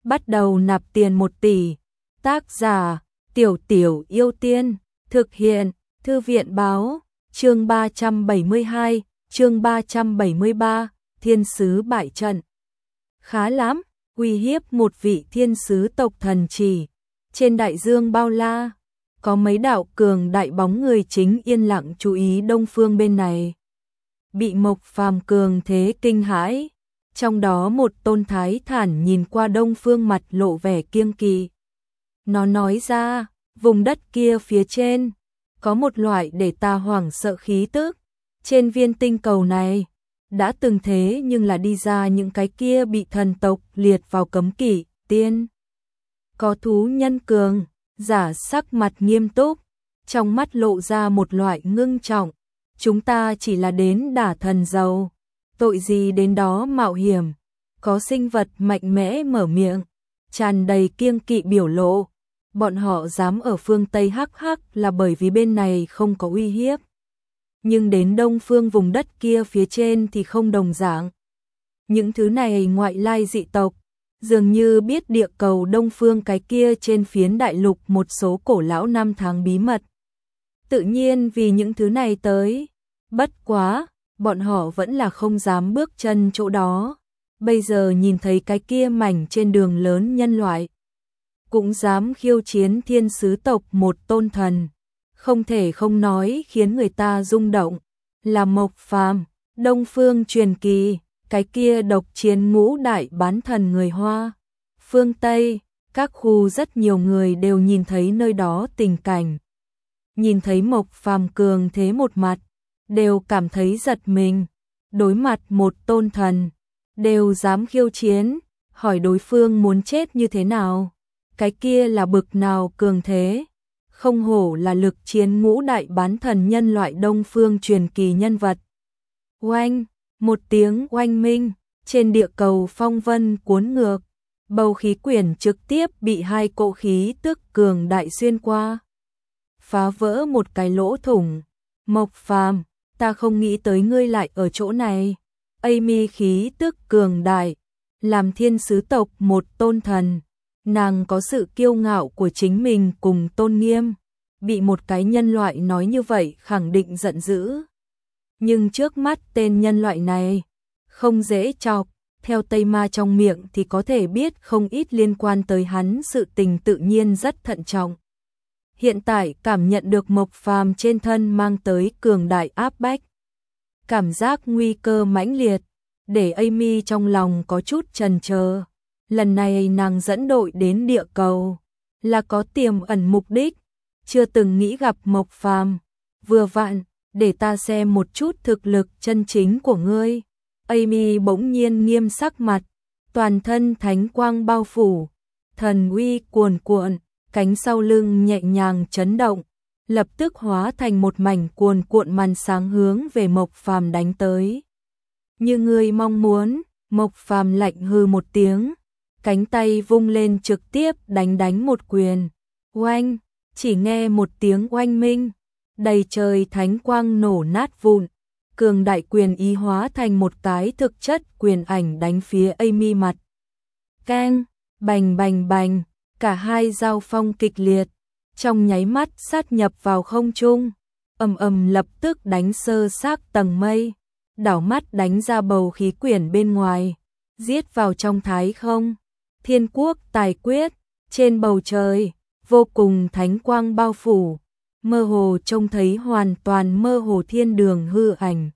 bắt đầu nạp tiền 1 tỷ. Tác giả, Tiểu Tiểu Yêu Tiên, thực hiện, Thư viện báo, chương 372, chương 373, thiên sứ bại trận. Khá lắm, uy hiếp một vị thiên sứ tộc thần chỉ. Trên đại dương bao la, có mấy đạo cường đại bóng người chính yên lặng chú ý Đông Phương bên này. Bị Mộc Phàm cường thế kinh hãi, trong đó một tôn thái thản nhìn qua Đông Phương mặt lộ vẻ kiêng kỵ. Nó nói ra, vùng đất kia phía trên, có một loại để ta hoảng sợ khí tức. Trên viên tinh cầu này, đã từng thế nhưng là đi ra những cái kia bị thần tộc liệt vào cấm kỵ, tiên. Có thú nhân cường, giả sắc mặt nghiêm túc, trong mắt lộ ra một loại ngưng trọng. Chúng ta chỉ là đến đả thần giàu, tội gì đến đó mạo hiểm. Có sinh vật mạnh mẽ mở miệng, tràn đầy kiêng kỵ biểu lộ. Bọn họ dám ở phương Tây hắc hắc là bởi vì bên này không có uy hiếp. Nhưng đến Đông Phương vùng đất kia phía trên thì không đồng dạng. Những thứ này ngoại lai dị tộc, dường như biết địa cầu Đông Phương cái kia trên phiến đại lục một số cổ lão năm tháng bí mật. Tự nhiên vì những thứ này tới, bất quá, bọn họ vẫn là không dám bước chân chỗ đó. Bây giờ nhìn thấy cái kia mảnh trên đường lớn nhân loại, cũng dám khiêu chiến thiên sứ tộc một tôn thần. Không thể không nói khiến người ta rung động, là Mộc Phàm, Đông Phương truyền kỳ, cái kia độc chiến ngũ đại bán thần người Hoa. Phương Tây, các khu rất nhiều người đều nhìn thấy nơi đó tình cảnh. Nhìn thấy Mộc Phàm cường thế một mặt, đều cảm thấy giật mình. Đối mặt một tôn thần, đều dám khiêu chiến, hỏi đối phương muốn chết như thế nào. Cái kia là bực nào cường thế. Không hổ là lực chiến ngũ đại bán thần nhân loại Đông Phương truyền kỳ nhân vật. Oanh, một tiếng oanh minh, trên địa cầu phong vân cuốn ngược, bầu khí quyển trực tiếp bị hai cỗ khí tức cường đại xuyên qua, phá vỡ một cái lỗ thủng. Mộc Phàm, ta không nghĩ tới ngươi lại ở chỗ này. Amy khí tức cường đại, làm thiên sứ tộc một tôn thần. Nàng có sự kiêu ngạo của chính mình cùng tôn nghiêm, bị một cái nhân loại nói như vậy khẳng định giận dữ. Nhưng trước mắt tên nhân loại này, không dễ chọc, theo Tây Ma trong miệng thì có thể biết không ít liên quan tới hắn sự tình tự nhiên rất thận trọng. Hiện tại cảm nhận được Mộc Phàm trên thân mang tới cường đại áp bách. Cảm giác nguy cơ mãnh liệt, để Amy trong lòng có chút chần chờ. Lần này nàng dẫn đội đến địa cầu, là có tiềm ẩn mục đích, chưa từng nghĩ gặp Mộc Phàm. Vừa vặn, để ta xem một chút thực lực chân chính của ngươi. Amy bỗng nhiên nghiêm sắc mặt, toàn thân thánh quang bao phủ, thần uy cuồn cuộn, cánh sau lưng nhẹ nhàng chấn động, lập tức hóa thành một mảnh cuồn cuộn màn sáng hướng về Mộc Phàm đánh tới. Như ngươi mong muốn, Mộc Phàm lạnh hừ một tiếng, cánh tay vung lên trực tiếp đánh một quyền. Oanh, chỉ nghe một tiếng oanh minh, đầy trời thánh quang nổ nát vụn, cường đại quyền ý hóa thành một cái thực chất quyền ảnh đánh phía Amy mặt. Keng, bành bành bành, cả hai giao phong kịch liệt, trong nháy mắt sát nhập vào không trung, ầm ầm lập tức đánh sơ xác tầng mây, đảo mắt đánh ra bầu khí quyển bên ngoài, giết vào trong thái không. Thiên quốc tài quyết, trên bầu trời, vô cùng thánh quang bao phủ, mơ hồ trông thấy hoàn toàn mơ hồ thiên đường hư ảnh.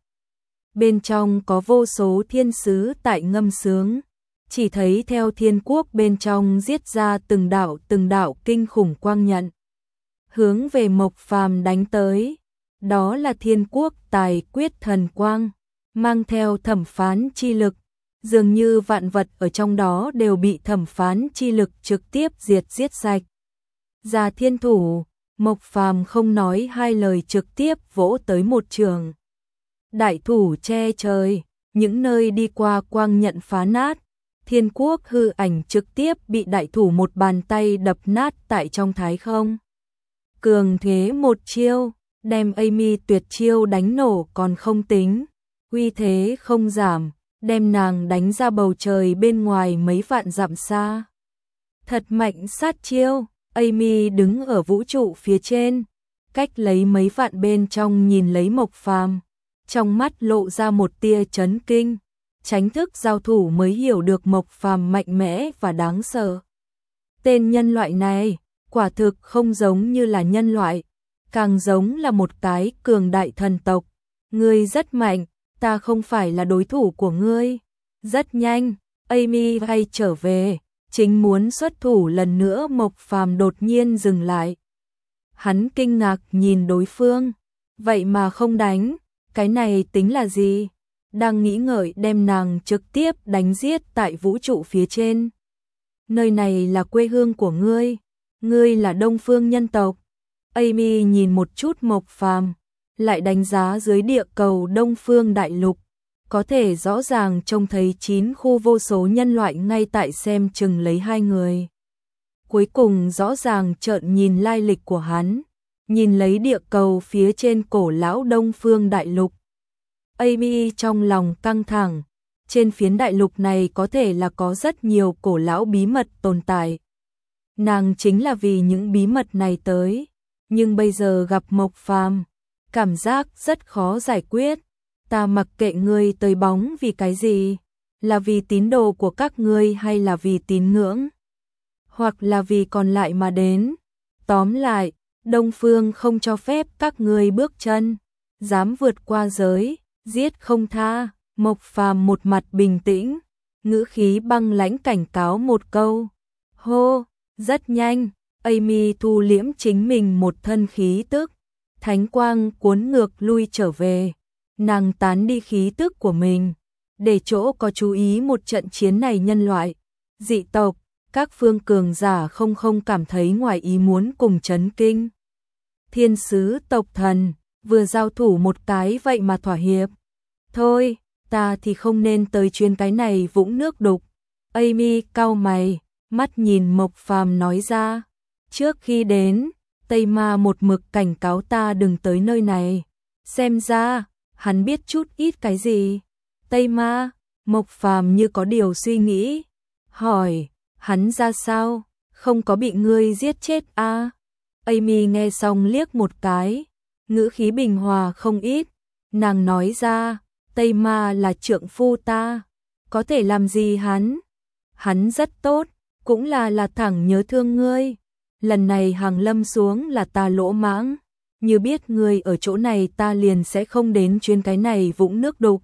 Bên trong có vô số thiên sứ tại ngâm sướng, chỉ thấy theo thiên quốc bên trong giết ra từng đạo kinh khủng quang nhận, hướng về Mộc Phàm đánh tới. Đó là thiên quốc tài quyết thần quang, mang theo thẩm phán chi lực. Dường như vạn vật ở trong đó đều bị thẩm phán chi lực trực tiếp giết sạch. Ra thiên thủ, Mộc Phàm không nói hai lời trực tiếp vỗ tới một trường. Đại thủ che trời, những nơi đi qua quang nhận phá nát, thiên quốc hư ảnh trực tiếp bị đại thủ một bàn tay đập nát tại trong thái không. Cường thế một chiêu, đem Amy tuyệt chiêu đánh nổ còn không tính, uy thế không giảm, đem nàng đánh ra bầu trời bên ngoài mấy vạn dặm xa. Thật mạnh sát chiêu, Amy đứng ở vũ trụ phía trên, cách lấy mấy vạn bên trong nhìn lấy Mộc Phàm, trong mắt lộ ra một tia chấn kinh, tránh thức giao thủ mới hiểu được Mộc Phàm mạnh mẽ và đáng sợ. Tên nhân loại này, quả thực không giống như là nhân loại, càng giống là một cái cường đại thần tộc. Ngươi rất mạnh, ta không phải là đối thủ của ngươi. Rất nhanh, Amy hay trở về, chính muốn xuất thủ lần nữa, Mộc Phàm đột nhiên dừng lại. Hắn kinh ngạc nhìn đối phương, vậy mà không đánh, cái này tính là gì? Đang nghĩ ngợi đem nàng trực tiếp đánh giết tại vũ trụ phía trên. Nơi này là quê hương của ngươi, ngươi là Đông Phương nhân tộc. Amy nhìn một chút Mộc Phàm, lại đánh giá dưới địa cầu Đông Phương đại lục, có thể rõ ràng trông thấy 9 khu vô số nhân loại ngay tại xem chừng lấy hai người. Cuối cùng rõ ràng trợn nhìn lai lịch của hắn, nhìn lấy địa cầu phía trên cổ lão Đông Phương đại lục. Amy trong lòng căng thẳng, trên phiến đại lục này có thể là có rất nhiều cổ lão bí mật tồn tại. Nàng chính là vì những bí mật này tới, nhưng bây giờ gặp Mộc Phàm, cảm giác rất khó giải quyết. Ta mặc kệ ngươi tới bóng vì cái gì, là vì tín đồ của các ngươi hay là vì tín ngưỡng, hoặc là vì còn lại mà đến. Tóm lại, Đông Phương không cho phép các ngươi bước chân, dám vượt qua giới, giết không tha. Mộc Phàm một mặt bình tĩnh, ngữ khí băng lãnh cảnh cáo một câu. Hô, rất nhanh, Amy thu liễm chính mình một thân khí tức, thánh quang cuốn ngược lui trở về. Nàng tán đi khí tức của mình, để chỗ có chú ý một trận chiến này nhân loại, dị tộc, các phương cường giả không cảm thấy ngoài ý muốn cùng chấn kinh. Thiên sứ tộc thần, vừa giao thủ một cái vậy mà thỏa hiệp. Thôi, ta thì không nên tới chuyến cái này vũng nước đục. Amy cau mày, mắt nhìn Mộc Phàm nói ra. Trước khi đến, Tây Ma một mực cảnh cáo ta đừng tới nơi này. Xem ra, hắn biết chút ít cái gì. Tây Ma, Mộc Phàm như có điều suy nghĩ. Hỏi, hắn ra sao? Không có bị ngươi giết chết à? Amy nghe xong liếc một cái, ngữ khí bình hòa không ít. Nàng nói ra, Tây Ma là trượng phu ta, có thể làm gì hắn? Hắn rất tốt, cũng là thẳng nhớ thương ngươi. Lần này hàng lâm xuống là ta lỗ mãng, như biết ngươi ở chỗ này ta liền sẽ không đến chuyến cái này vũng nước đục.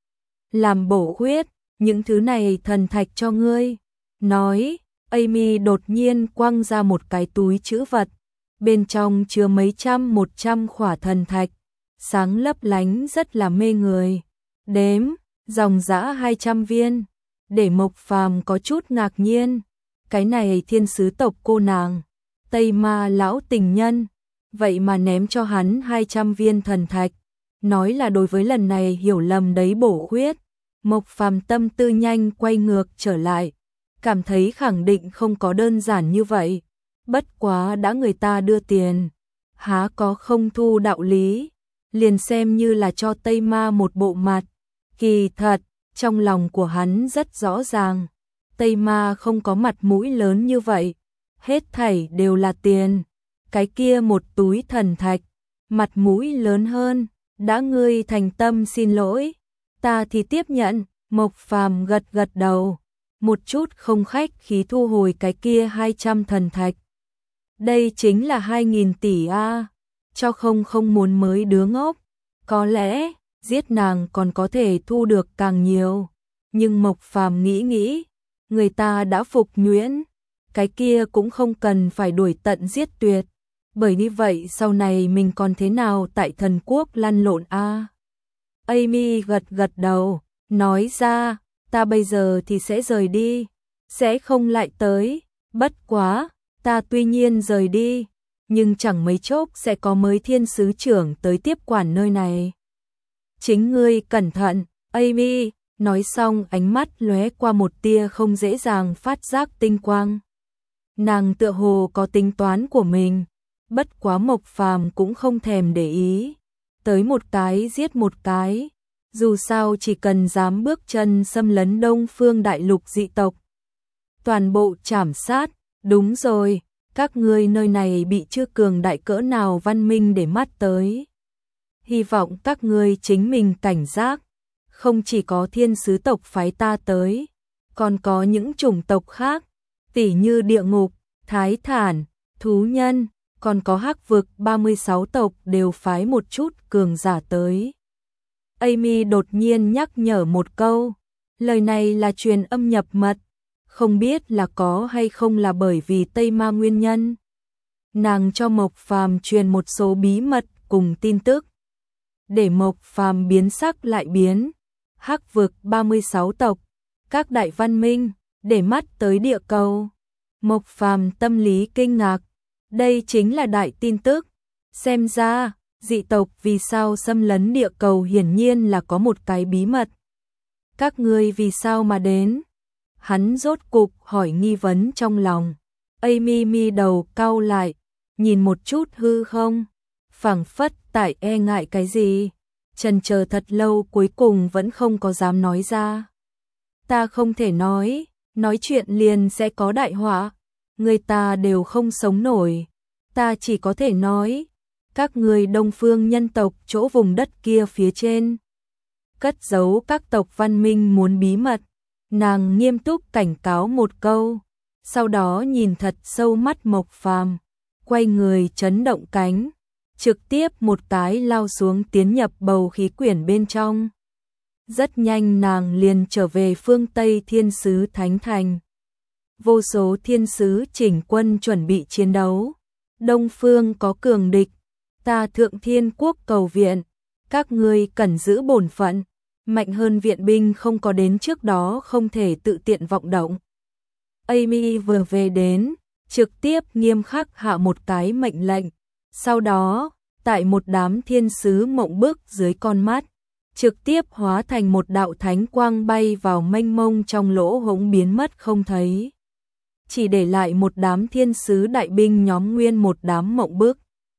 Làm bổ huyết, những thứ này thần thạch cho ngươi. Nói, Amy đột nhiên quăng ra một cái túi trữ vật, bên trong chứa mấy trăm 100 khỏa thần thạch, sáng lấp lánh rất là mê người. Đếm, dòng dã 200 viên, để Mộc Phàm có chút ngạc nhiên. Cái này thiên sứ tộc cô nàng, Tây Ma lão tình nhân, vậy mà ném cho hắn 200 viên thần thạch, nói là đối với lần này hiểu lầm đấy bổ huyết. Mộc Phàm tâm tư nhanh quay ngược trở lại, cảm thấy khẳng định không có đơn giản như vậy. Bất quá đã người ta đưa tiền, há có không thu đạo lý, liền xem như là cho Tây Ma một bộ mặt. Kỳ thật, trong lòng của hắn rất rõ ràng, Tây Ma không có mặt mũi lớn như vậy, hết thảy đều là tiền. Cái kia một túi thần thạch, mặt mũi lớn hơn, đã ngươi thành tâm xin lỗi, ta thì tiếp nhận. Mộc Phàm gật gật đầu, một chút không khách khí thu hồi cái kia 200 thần thạch. Đây chính là 2.000 tỷ a, cho không muốn mới đứa ngốc. Có lẽ giết nàng còn có thể thu được càng nhiều, nhưng Mộc Phàm nghĩ, người ta đã phục nhuyễn, cái kia cũng không cần phải đuổi tận giết tuyệt, bởi như vậy sau này mình còn thế nào tại thần quốc lăn lộn a. Amy gật đầu, nói ra, ta bây giờ thì sẽ rời đi, sẽ không lại tới. Bất quá, ta tuy nhiên rời đi, nhưng chẳng mấy chốc sẽ có mới thiên sứ trưởng tới tiếp quản nơi này. Chính ngươi cẩn thận. Amy nói xong, ánh mắt lóe qua một tia không dễ dàng phát giác tinh quang. Nàng tựa hồ có tính toán của mình, bất quá Mộc Phàm cũng không thèm để ý, tới một cái giết một cái. Dù sao chỉ cần dám bước chân xâm lấn Đông Phương đại lục dị tộc, toàn bộ trảm sát. Đúng rồi, các ngươi nơi này bị chưa cường đại cỡ nào văn minh để mắt tới. Hy vọng các ngươi chính mình cảnh giác, không chỉ có thiên sứ tộc phái ta tới, còn có những chủng tộc khác, tỉ như địa ngục, thái thản, thú nhân, còn có hắc vực 36 tộc đều phái một chút cường giả tới. Amy đột nhiên nhắc nhở một câu, lời này là truyền âm nhập mật, không biết là có hay không là bởi vì Tây Ma nguyên nhân. Nàng cho Mộc Phàm truyền một số bí mật cùng tin tức, để Mộc Phàm biến sắc lại biến. Hắc vực 36 tộc, các đại văn minh, để mắt tới địa cầu. Mộc Phàm tâm lý kinh ngạc, đây chính là đại tin tức. Xem ra, dị tộc vì sao xâm lấn địa cầu hiển nhiên là có một cái bí mật. Các ngươi vì sao mà đến? Hắn rốt cục hỏi nghi vấn trong lòng. Amy mi đầu cau lại, nhìn một chút hư không, phảng phất tại e ngại cái gì. Chần chờ thật lâu cuối cùng vẫn không có dám nói ra. Ta không thể nói chuyện liền sẽ có đại họa, người ta đều không sống nổi. Ta chỉ có thể nói, các người Đông Phương nhân tộc chỗ vùng đất kia phía trên, cất giấu các tộc văn minh muốn bí mật. Nàng nghiêm túc cảnh cáo một câu, sau đó nhìn thật sâu mắt Mộc Phàm, quay người chấn động cánh, trực tiếp một cái lao xuống tiến nhập bầu khí quyển bên trong. Rất nhanh nàng liền trở về phương Tây Thiên Sứ Thánh Thành. Vô số thiên sứ chỉnh quân chuẩn bị chiến đấu. Đông phương có cường địch, ta Thượng Thiên Quốc cầu viện, các ngươi cần giữ bổn phận, mạnh hơn viện binh không có đến trước đó không thể tự tiện vọng động. Amy vừa về đến, trực tiếp nghiêm khắc hạ một cái mệnh lệnh, sau đó, tại một đám thiên sứ mộng bức dưới con mắt, trực tiếp hóa thành một đạo thánh quang bay vào mênh mông trong lỗ hổng biến mất không thấy. Chỉ để lại một đám thiên sứ đại binh nhóm nguyên một đám mộng bức.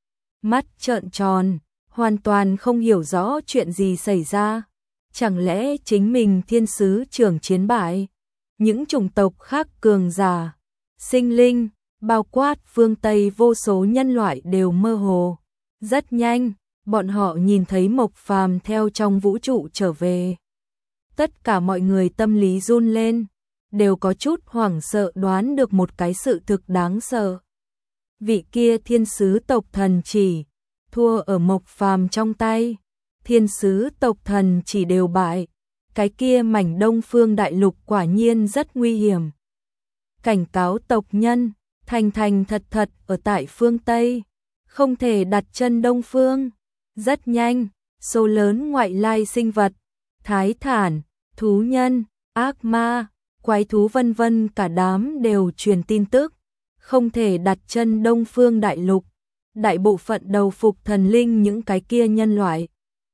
Mắt trợn tròn, hoàn toàn không hiểu rõ chuyện gì xảy ra. Chẳng lẽ chính mình thiên sứ trưởng chiến bại? Những chủng tộc khác cường giả, sinh linh, bao quát phương Tây vô số nhân loại đều mơ hồ. Rất nhanh, bọn họ nhìn thấy Mộc Phàm theo trong vũ trụ trở về. Tất cả mọi người tâm lý run lên, đều có chút hoảng sợ đoán được một cái sự thực đáng sợ. Vị kia thiên sứ tộc thần chỉ, thua ở Mộc Phàm trong tay. Thiên sứ tộc thần chỉ đều bại. Cái kia mảnh Đông Phương đại lục quả nhiên rất nguy hiểm. Cảnh cáo tộc nhân, thành thành thật thật ở tại phương Tây, không thể đặt chân Đông Phương. Rất nhanh, số lớn ngoại lai sinh vật, thái thản, thú nhân, ác ma, quái thú vân vân cả đám đều truyền tin tức, không thể đặt chân Đông Phương đại lục. Đại bộ phận đầu phục thần linh những cái kia nhân loại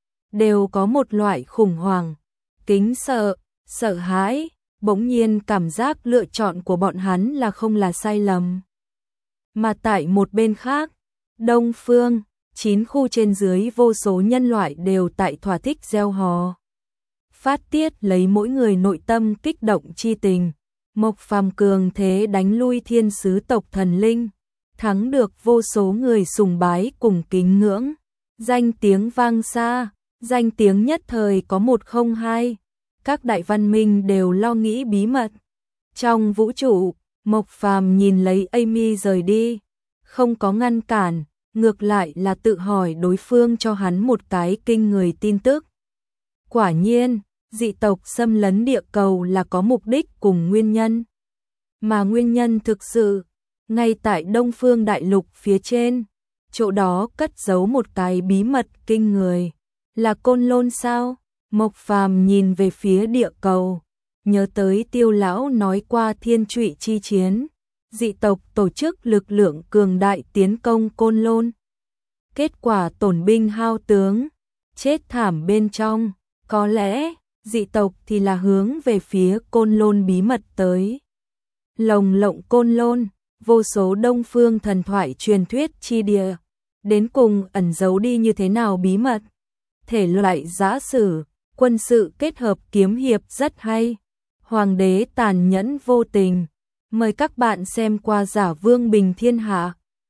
đều có một loại khủng hoảng, kính sợ, sợ hãi, bỗng nhiên cảm giác lựa chọn của bọn hắn là không là sai lầm. Mà tại một bên khác, Đông Phương, 9 khu trên dưới vô số nhân loại đều tại thỏa thích reo hò. Phát tiết lấy mỗi người nội tâm kích động chi tình. Mộc Phàm cường thế đánh lui thiên sứ tộc thần linh, thắng được vô số người sùng bái cùng kính ngưỡng. Danh tiếng vang xa, danh tiếng nhất thời có 102. Các đại văn minh đều lo nghĩ bí mật. Trong vũ trụ, Mộc Phàm nhìn lấy Amy rời đi, không có ngăn cản, ngược lại là tự hỏi đối phương cho hắn một cái kinh người tin tức. Quả nhiên, dị tộc xâm lấn địa cầu là có mục đích cùng nguyên nhân. Mà nguyên nhân thực sự, ngay tại Đông Phương đại lục phía trên, chỗ đó cất giấu một cái bí mật kinh người. Là Côn Lôn sao? Mộc Phàm nhìn về phía địa cầu, nhớ tới Tiêu lão nói qua thiên trụy chi chiến, dị tộc tổ chức lực lượng cường đại tiến công Côn Lôn. Kết quả tổn binh hao tướng, chết thảm bên trong, có lẽ dị tộc thì là hướng về phía Côn Lôn bí mật tới. Lồng lộng Côn Lôn, vô số Đông Phương thần thoại truyền thuyết chi địa, đến cùng ẩn giấu đi như thế nào bí mật. Thể loại giã sử, quân sự kết hợp kiếm hiệp rất hay. Hoàng đế tàn nhẫn vô tình, Mời các bạn xem qua Giả Vương Bình Thiên Hạ.